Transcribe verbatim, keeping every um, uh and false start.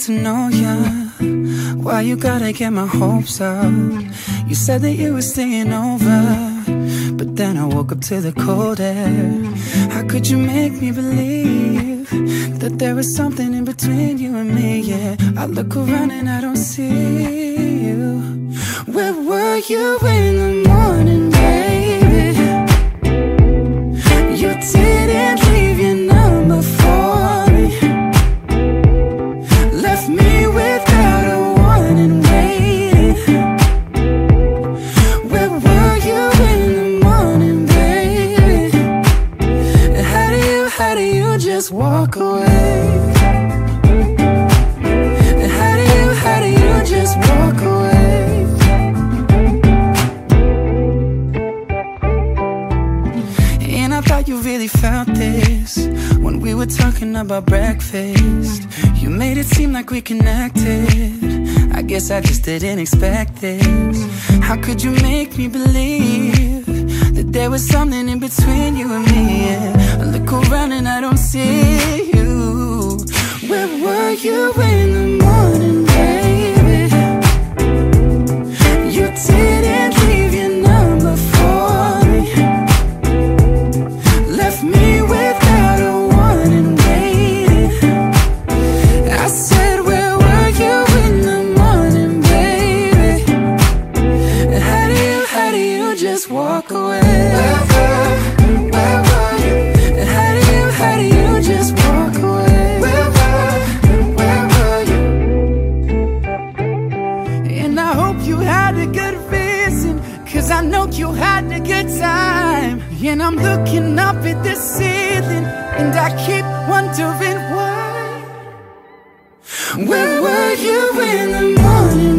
to know ya. Why you gotta get my hopes up? You said that you were staying over, but then I woke up to the cold air. How could you make me believe that there was something in between you and me? Yeah, I look around and I don't see you. Where were you in the morning, baby? You didn't leave your number for me, left me without a warning, waiting. Where were you in the morning, baby? How do you, how do you just walk away? How do you, how do you just walk away? And I thought you really felt this when we were talking about breakfast. You made it seem like we connected. I guess I just didn't expect this. How could you make me believe that there was something in between you and me? Yeah, I look around and I don't see you. Where were you in the morning, baby? You didn't leave your number for me, left me without a warning, waiting. I said, where were you in the morning, baby? How do you, how do you just walk away? Where were, where were you? How do you, how do you just walk away? Where were, where were you? And I hope you had a good reason, 'cause I know you had a good time. And I'm looking up at the ceiling, and I keep wondering why. Where were you in the morning?